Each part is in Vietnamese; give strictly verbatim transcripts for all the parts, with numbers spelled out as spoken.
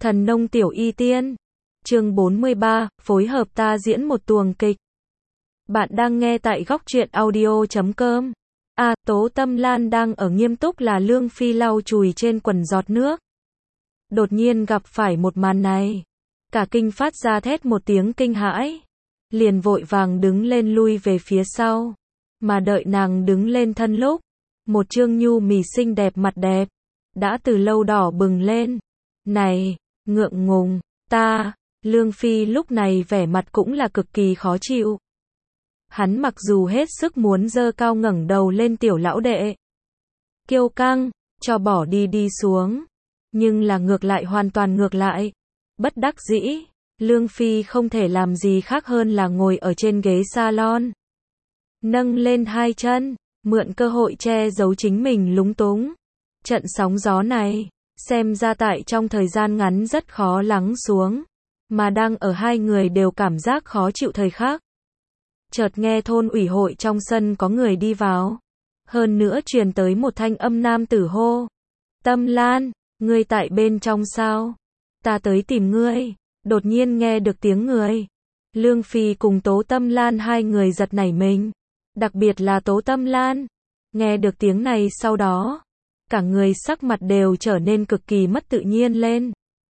Thần nông tiểu y tiên. Chương bốn mươi ba, phối hợp ta diễn một tuồng kịch. Bạn đang nghe tại góc truyện audio chấm com. A, Tố Tâm Lan đang ở nghiêm túc là Lương Phi lau chùi trên quần giọt nước. Đột nhiên gặp phải một màn này. Cả kinh phát ra thét một tiếng kinh hãi. Liền vội vàng đứng lên lui về phía sau. Mà đợi nàng đứng lên thân lúc. Một trương nhu mì xinh đẹp mặt đẹp. Đã từ lâu đỏ bừng lên. Này, ngượng ngùng, ta, Lương Phi lúc này vẻ mặt cũng là cực kỳ khó chịu. Hắn mặc dù hết sức muốn dơ cao ngẩng đầu lên tiểu lão đệ. Kiêu căng, cho bỏ đi đi xuống. Nhưng là ngược lại hoàn toàn ngược lại. Bất đắc dĩ, Lương Phi không thể làm gì khác hơn là ngồi ở trên ghế salon. Nâng lên hai chân, mượn cơ hội che giấu chính mình lúng túng. Trận sóng gió này, xem ra tại trong thời gian ngắn rất khó lắng xuống. Mà đang ở hai người đều cảm giác khó chịu thời khắc. Chợt nghe thôn ủy hội trong sân có người đi vào. Hơn nữa truyền tới một thanh âm nam tử hô. Tâm Lan, ngươi tại bên trong sao? Ta tới tìm ngươi. Đột nhiên nghe được tiếng người. Lương Phi cùng Tố Tâm Lan hai người giật nảy mình. Đặc biệt là Tố Tâm Lan. Nghe được tiếng này sau đó. Cả người sắc mặt đều trở nên cực kỳ mất tự nhiên lên.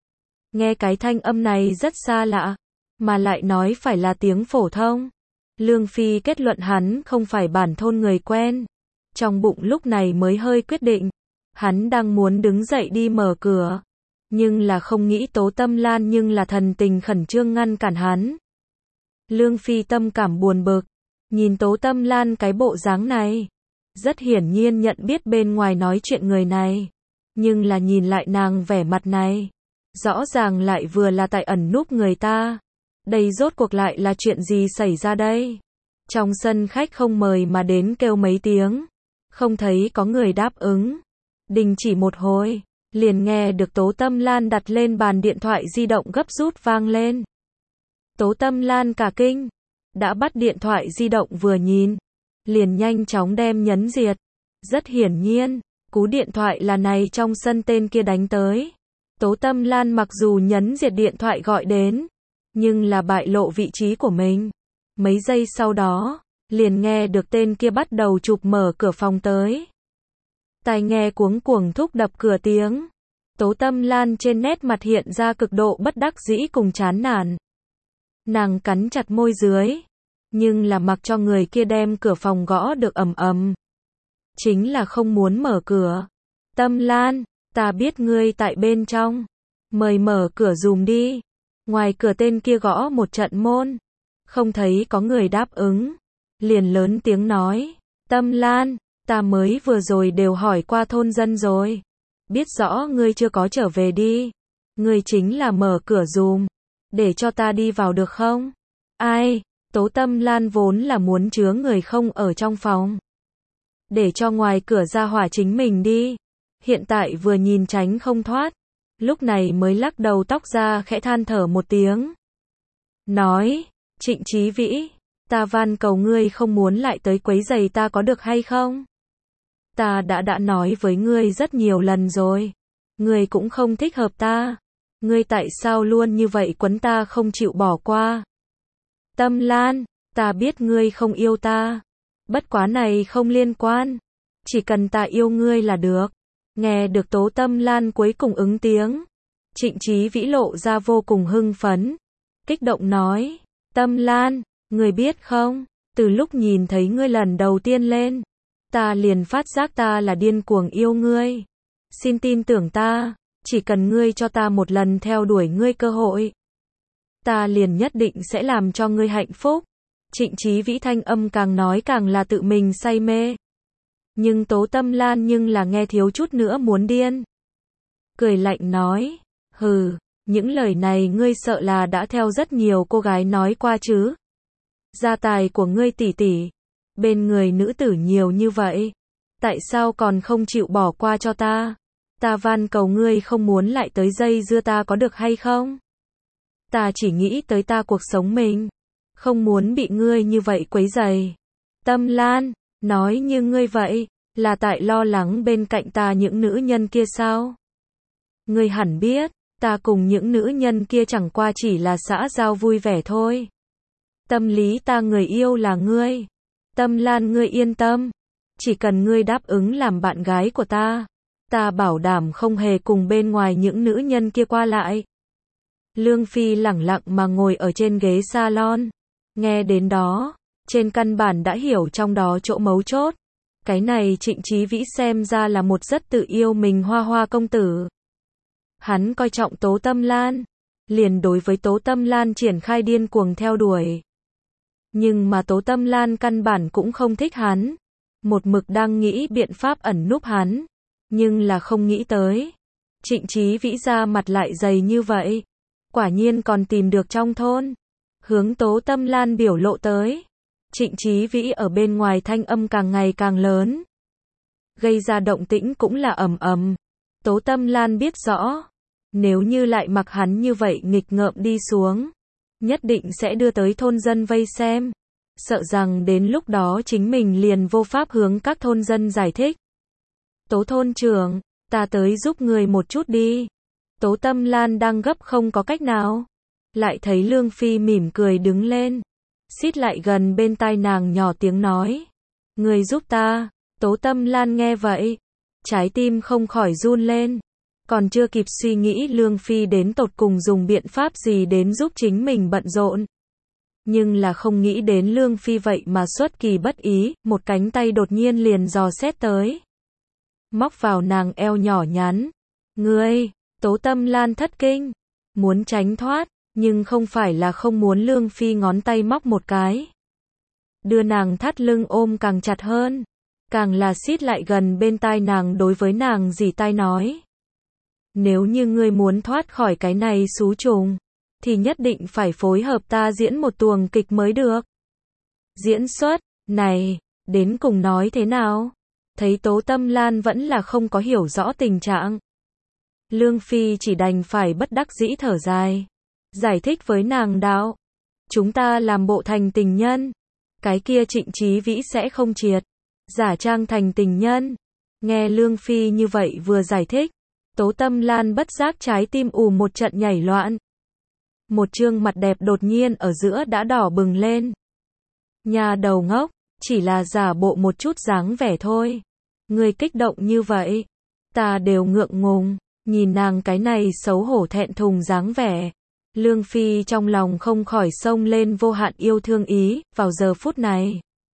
Nghe cái thanh âm này rất xa lạ. Mà lại nói phải là tiếng phổ thông. Lương Phi kết luận hắn không phải bản thôn người quen. Trong bụng lúc này mới hơi quyết định. Hắn đang muốn đứng dậy đi mở cửa. Nhưng là không nghĩ Tố Tâm Lan nhưng là thần tình khẩn trương ngăn cản hắn. Lương Phi tâm cảm buồn bực. Nhìn Tố Tâm Lan cái bộ dáng này. Rất hiển nhiên nhận biết bên ngoài nói chuyện người này. Nhưng là nhìn lại nàng vẻ mặt này. Rõ ràng lại vừa là tại ẩn núp người ta. Đây rốt cuộc lại là chuyện gì xảy ra đây? Trong sân khách không mời mà đến kêu mấy tiếng. Không thấy có người đáp ứng. Đình chỉ một hồi. Liền nghe được Tố Tâm Lan đặt lên bàn điện thoại di động gấp rút vang lên. Tố Tâm Lan cả kinh. Đã bắt điện thoại di động vừa nhìn. Liền nhanh chóng đem nhấn diệt. Rất hiển nhiên. Cú điện thoại là này trong sân tên kia đánh tới. Tố Tâm Lan mặc dù nhấn diệt điện thoại gọi đến. Nhưng là bại lộ vị trí của mình. Mấy giây sau đó. Liền nghe được tên kia bắt đầu chụp mở cửa phòng tới. Tai nghe cuống cuồng thúc đập cửa tiếng. Tố Tâm Lan trên nét mặt hiện ra cực độ bất đắc dĩ cùng chán nản. Nàng cắn chặt môi dưới. Nhưng là mặc cho người kia đem cửa phòng gõ được ầm ầm. Chính là không muốn mở cửa. Tâm Lan, ta biết ngươi tại bên trong. Mời mở cửa dùm đi. Ngoài cửa tên kia gõ một trận môn. Không thấy có người đáp ứng. Liền lớn tiếng nói. Tâm Lan, ta mới vừa rồi đều hỏi qua thôn dân rồi. Biết rõ ngươi chưa có trở về đi. Ngươi chính là mở cửa dùm. Để cho ta đi vào được không? Ai? Tố Tâm Lan vốn là muốn chứa người không ở trong phòng. Để cho ngoài cửa ra hỏa chính mình đi. Hiện tại vừa nhìn tránh không thoát. Lúc này mới lắc đầu tóc ra khẽ than thở một tiếng. Nói, Trịnh Chí Vĩ, ta van cầu ngươi không muốn lại tới quấy rầy ta có được hay không? Ta đã đã nói với ngươi rất nhiều lần rồi. Ngươi cũng không thích hợp ta. Ngươi tại sao luôn như vậy quấn ta không chịu bỏ qua? Tâm Lan, ta biết ngươi không yêu ta. Bất quá này không liên quan. Chỉ cần ta yêu ngươi là được. Nghe được Tố Tâm Lan cuối cùng ứng tiếng. Trịnh Chí Vĩ lộ ra vô cùng hưng phấn. Kích động nói. Tâm Lan, ngươi biết không? Từ lúc nhìn thấy ngươi lần đầu tiên lên. Ta liền phát giác ta là điên cuồng yêu ngươi. Xin tin tưởng ta. Chỉ cần ngươi cho ta một lần theo đuổi ngươi cơ hội. Ta liền nhất định sẽ làm cho ngươi hạnh phúc. Trịnh Chí Vĩ thanh âm càng nói càng là tự mình say mê. Nhưng Tố Tâm Lan nhưng là nghe thiếu chút nữa muốn điên. Cười lạnh nói. Hừ, những lời này ngươi sợ là đã theo rất nhiều cô gái nói qua chứ. Gia tài của ngươi tỷ tỷ. Bên người nữ tử nhiều như vậy. Tại sao còn không chịu bỏ qua cho ta? Ta van cầu ngươi không muốn lại tới dây dưa ta có được hay không? Ta chỉ nghĩ tới ta cuộc sống mình. Không muốn bị ngươi như vậy quấy rầy. Tâm Lan, nói như ngươi vậy, là tại lo lắng bên cạnh ta những nữ nhân kia sao? Ngươi hẳn biết, Ta cùng những nữ nhân kia chẳng qua chỉ là xã giao vui vẻ thôi. Tâm lý ta người yêu là ngươi. Tâm Lan ngươi yên tâm. Chỉ cần ngươi đáp ứng làm bạn gái của ta, ta bảo đảm không hề cùng bên ngoài những nữ nhân kia qua lại. Lương Phi lẳng lặng mà ngồi ở trên ghế salon. Nghe đến đó, trên căn bản đã hiểu trong đó chỗ mấu chốt. Cái này Trịnh Chí Vĩ xem ra là một rất tự yêu mình hoa hoa công tử. Hắn coi trọng Tố Tâm Lan, liền đối với Tố Tâm Lan triển khai điên cuồng theo đuổi. Nhưng mà Tố Tâm Lan căn bản cũng không thích hắn, một mực đang nghĩ biện pháp ẩn núp hắn, nhưng là không nghĩ tới. Trịnh Chí Vĩ ra mặt lại dày như vậy, quả nhiên còn tìm được trong thôn. Hướng Tố Tâm Lan biểu lộ tới. Trịnh Chí Vĩ ở bên ngoài thanh âm càng ngày càng lớn, gây ra động tĩnh cũng là ầm ầm. Tố Tâm Lan biết rõ, nếu như lại mặc hắn như vậy nghịch ngợm đi xuống, nhất định sẽ đưa tới thôn dân vây xem, sợ rằng đến lúc đó chính mình liền vô pháp hướng các thôn dân giải thích. Tố thôn trưởng, ta tới giúp người một chút đi. Tố Tâm Lan đang gấp không có cách nào, lại thấy Lương Phi mỉm cười đứng lên, xít lại gần bên tai nàng nhỏ tiếng nói, người giúp ta. Tố Tâm Lan nghe vậy, trái tim không khỏi run lên, còn chưa kịp suy nghĩ Lương Phi đến tột cùng dùng biện pháp gì đến giúp chính mình bận rộn. Nhưng là không nghĩ đến Lương Phi vậy mà xuất kỳ bất ý, một cánh tay đột nhiên liền dò xét tới, móc vào nàng eo nhỏ nhắn. Ngươi, Tố Tâm Lan thất kinh, muốn tránh thoát, nhưng không phải là không muốn Lương Phi ngón tay móc một cái, đưa nàng thắt lưng ôm càng chặt hơn, càng là xít lại gần bên tai nàng đối với nàng rỉ tai nói. Nếu như ngươi muốn thoát khỏi cái này xú trùng, thì nhất định phải phối hợp ta diễn một tuồng kịch mới được. Diễn xuất, này, đến cùng nói thế nào? Thấy Tố Tâm Lan vẫn là không có hiểu rõ tình trạng, Lương Phi chỉ đành phải bất đắc dĩ thở dài, giải thích với nàng đạo. Chúng ta làm bộ thành tình nhân, cái kia Trịnh Chí Vĩ sẽ không triệt, giả trang thành tình nhân. Nghe Lương Phi như vậy vừa giải thích, Tố Tâm Lan bất giác trái tim ù một trận nhảy loạn. Một trương mặt đẹp đột nhiên ở giữa đã đỏ bừng lên. Nhà đầu ngốc, chỉ là giả bộ một chút dáng vẻ thôi. Người kích động như vậy, ta đều ngượng ngùng, nhìn nàng cái này xấu hổ thẹn thùng dáng vẻ. Lương Phi trong lòng không khỏi xông lên vô hạn yêu thương ý, vào giờ phút này.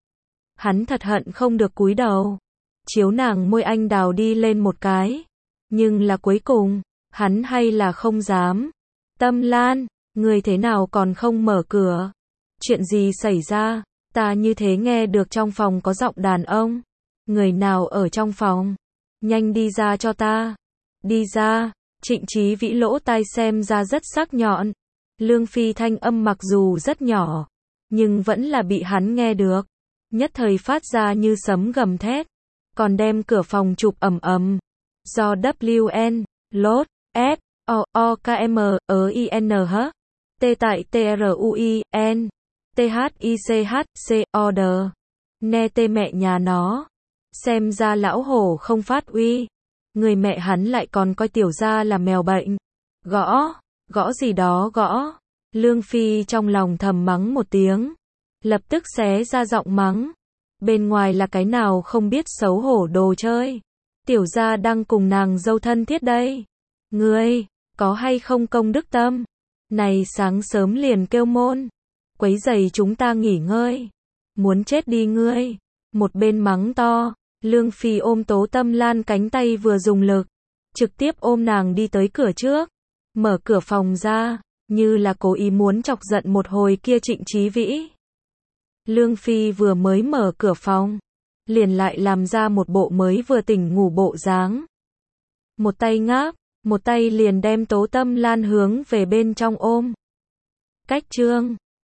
Hắn thật hận không được cúi đầu, chiếu nàng môi anh đào đi lên một cái. Nhưng là cuối cùng, hắn hay là không dám. Tâm Lan, người thế nào còn không mở cửa? Chuyện gì xảy ra? Ta như thế nghe được trong phòng có giọng đàn ông. Người nào ở trong phòng? Nhanh đi ra cho ta. Đi ra. Trịnh Chí Vĩ lỗ tai xem ra rất sắc nhọn. Lương Phi thanh âm mặc dù rất nhỏ, nhưng vẫn là bị hắn nghe được. Nhất thời phát ra như sấm gầm thét, còn đem cửa phòng chụp ầm ầm. Do W N, Lốt, F, O, O, K, M, E, I, N, H, T tại T, R, U, I, N, T, H, I, C, H, C, O, D. Nè tê mẹ nhà nó. Xem ra lão hổ không phát uy. Người mẹ hắn lại còn coi tiểu gia là mèo bệnh. Gõ, gõ gì đó gõ. Lương Phi trong lòng thầm mắng một tiếng, lập tức xé ra giọng mắng. Bên ngoài là cái nào không biết xấu hổ đồ chơi. Tiểu gia đang cùng nàng dâu thân thiết đây. Ngươi, có hay không công đức tâm? Này sáng sớm liền kêu môn, quấy rầy chúng ta nghỉ ngơi. Muốn chết đi ngươi. Một bên mắng to, Lương Phi ôm Tố Tâm Lan cánh tay vừa dùng lực, trực tiếp ôm nàng đi tới cửa trước, mở cửa phòng ra, như là cố ý muốn chọc giận một hồi kia Trịnh Chí Vĩ. Lương Phi vừa mới mở cửa phòng, liền lại làm ra một bộ mới vừa tỉnh ngủ bộ dáng. Một tay ngáp, một tay liền đem Tố Tâm Lan hướng về bên trong ôm. Cách chương